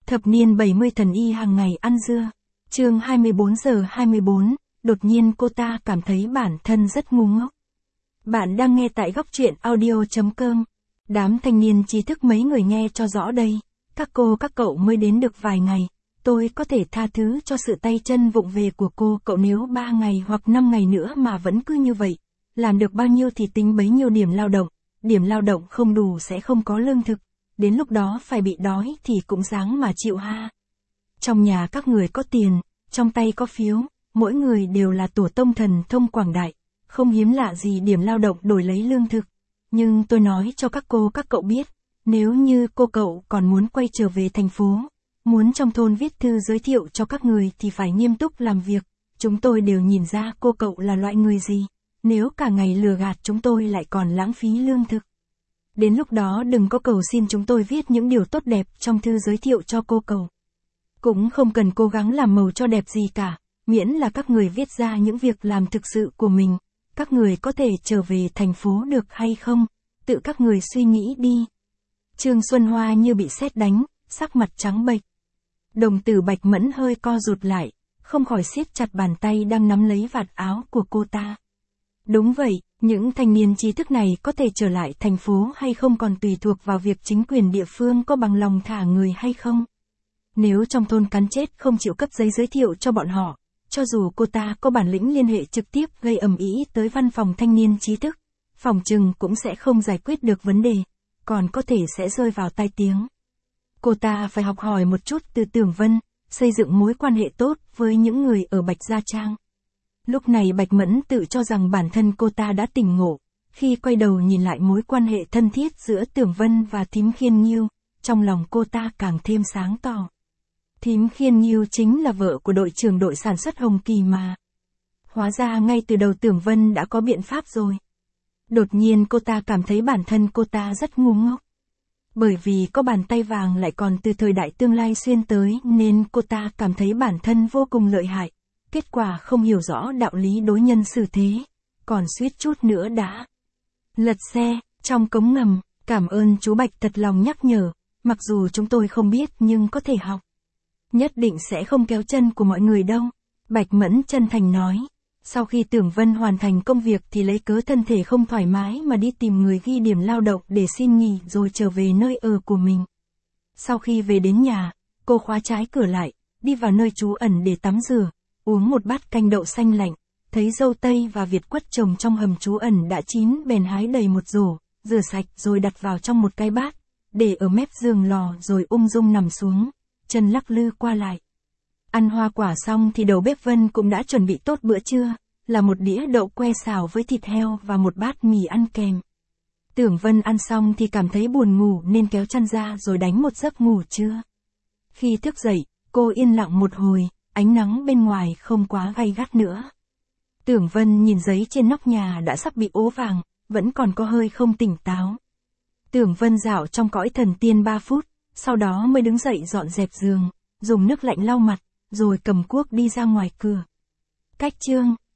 Thập niên 70 thần y hàng ngày ăn dưa. Chương 24:24, đột nhiên cô ta cảm thấy bản thân rất ngu ngốc. Bạn đang nghe tại góc truyện audio.com. Đám thanh niên trí thức mấy người nghe cho rõ đây. Các cô các cậu mới đến được vài ngày. Tôi có thể tha thứ cho sự tay chân vụng về của cô cậu nếu 3 ngày hoặc 5 ngày nữa mà vẫn cứ như vậy. Làm được bao nhiêu thì tính bấy nhiêu điểm lao động. Điểm lao động không đủ sẽ không có lương thực. Đến lúc đó phải bị đói thì cũng dáng mà chịu ha. Trong nhà các người có tiền, trong tay có phiếu, mỗi người đều là tổ tông thần thông quảng đại, không hiếm lạ gì điểm lao động đổi lấy lương thực. Nhưng tôi nói cho các cô các cậu biết, nếu như cô cậu còn muốn quay trở về thành phố, muốn trong thôn viết thư giới thiệu cho các người thì phải nghiêm túc làm việc. Chúng tôi đều nhìn ra cô cậu là loại người gì, nếu cả ngày lừa gạt chúng tôi lại còn lãng phí lương thực. Đến lúc đó đừng có cầu xin chúng tôi viết những điều tốt đẹp trong thư giới thiệu cho cô cậu. Cũng không cần cố gắng làm màu cho đẹp gì cả, miễn là các người viết ra những việc làm thực sự của mình. Các người có thể trở về thành phố được hay không? Tự các người suy nghĩ đi. Trương Xuân Hoa như bị sét đánh, sắc mặt trắng bệch. Đồng tử Bạch Mẫn hơi co rụt lại, không khỏi siết chặt bàn tay đang nắm lấy vạt áo của cô ta. Đúng vậy, những thanh niên trí thức này có thể trở lại thành phố hay không còn tùy thuộc vào việc chính quyền địa phương có bằng lòng thả người hay không. Nếu trong thôn cắn chết không chịu cấp giấy giới thiệu cho bọn họ, cho dù cô ta có bản lĩnh liên hệ trực tiếp gây ầm ĩ tới văn phòng thanh niên trí thức, phòng trừng cũng sẽ không giải quyết được vấn đề, còn có thể sẽ rơi vào tai tiếng. Cô ta phải học hỏi một chút từ Tưởng Vân, xây dựng mối quan hệ tốt với những người ở Bạch Gia Trang. Lúc này Bạch Mẫn tự cho rằng bản thân cô ta đã tỉnh ngộ, khi quay đầu nhìn lại mối quan hệ thân thiết giữa Tưởng Vân và Thím Khiên Nghiêu, trong lòng cô ta càng thêm sáng tỏ. Thím Khiên Nghiêu chính là vợ của đội trưởng đội sản xuất Hồng Kỳ mà. Hóa ra ngay từ đầu Tưởng Vân đã có biện pháp rồi. Đột nhiên cô ta cảm thấy bản thân cô ta rất ngu ngốc. Bởi vì có bàn tay vàng lại còn từ thời đại tương lai xuyên tới nên cô ta cảm thấy bản thân vô cùng lợi hại. Kết quả không hiểu rõ đạo lý đối nhân xử thế, còn suýt chút nữa đã lật xe. Trong cống ngầm, cảm ơn chú Bạch thật lòng nhắc nhở, mặc dù chúng tôi không biết nhưng có thể học. Nhất định sẽ không kéo chân của mọi người đâu, Bạch Mẫn chân thành nói. Sau khi Tưởng Vân hoàn thành công việc thì lấy cớ thân thể không thoải mái mà đi tìm người ghi điểm lao động để xin nghỉ rồi trở về nơi ở của mình. Sau khi về đến nhà, cô khóa trái cửa lại, đi vào nơi trú ẩn để tắm rửa, uống một bát canh đậu xanh lạnh, thấy dâu tây và việt quất trồng trong hầm trú ẩn đã chín bèn hái đầy một rổ, rửa sạch rồi đặt vào trong một cái bát, để ở mép giường lò rồi ung dung nằm xuống, chân lắc lư qua lại. Ăn hoa quả xong thì đầu bếp Vân cũng đã chuẩn bị tốt bữa trưa, là một đĩa đậu que xào với thịt heo và một bát mì ăn kèm. Tưởng Vân ăn xong thì cảm thấy buồn ngủ nên kéo chăn ra rồi đánh một giấc ngủ trưa. Khi thức dậy, cô yên lặng một hồi, ánh nắng bên ngoài không quá gay gắt nữa. Tưởng Vân nhìn giấy trên nóc nhà đã sắp bị ố vàng, vẫn còn có hơi không tỉnh táo. Tưởng Vân dạo trong cõi thần tiên 3 phút, sau đó mới đứng dậy dọn dẹp giường, dùng nước lạnh lau mặt, rồi cầm cuốc đi ra ngoài cửa. Cách chương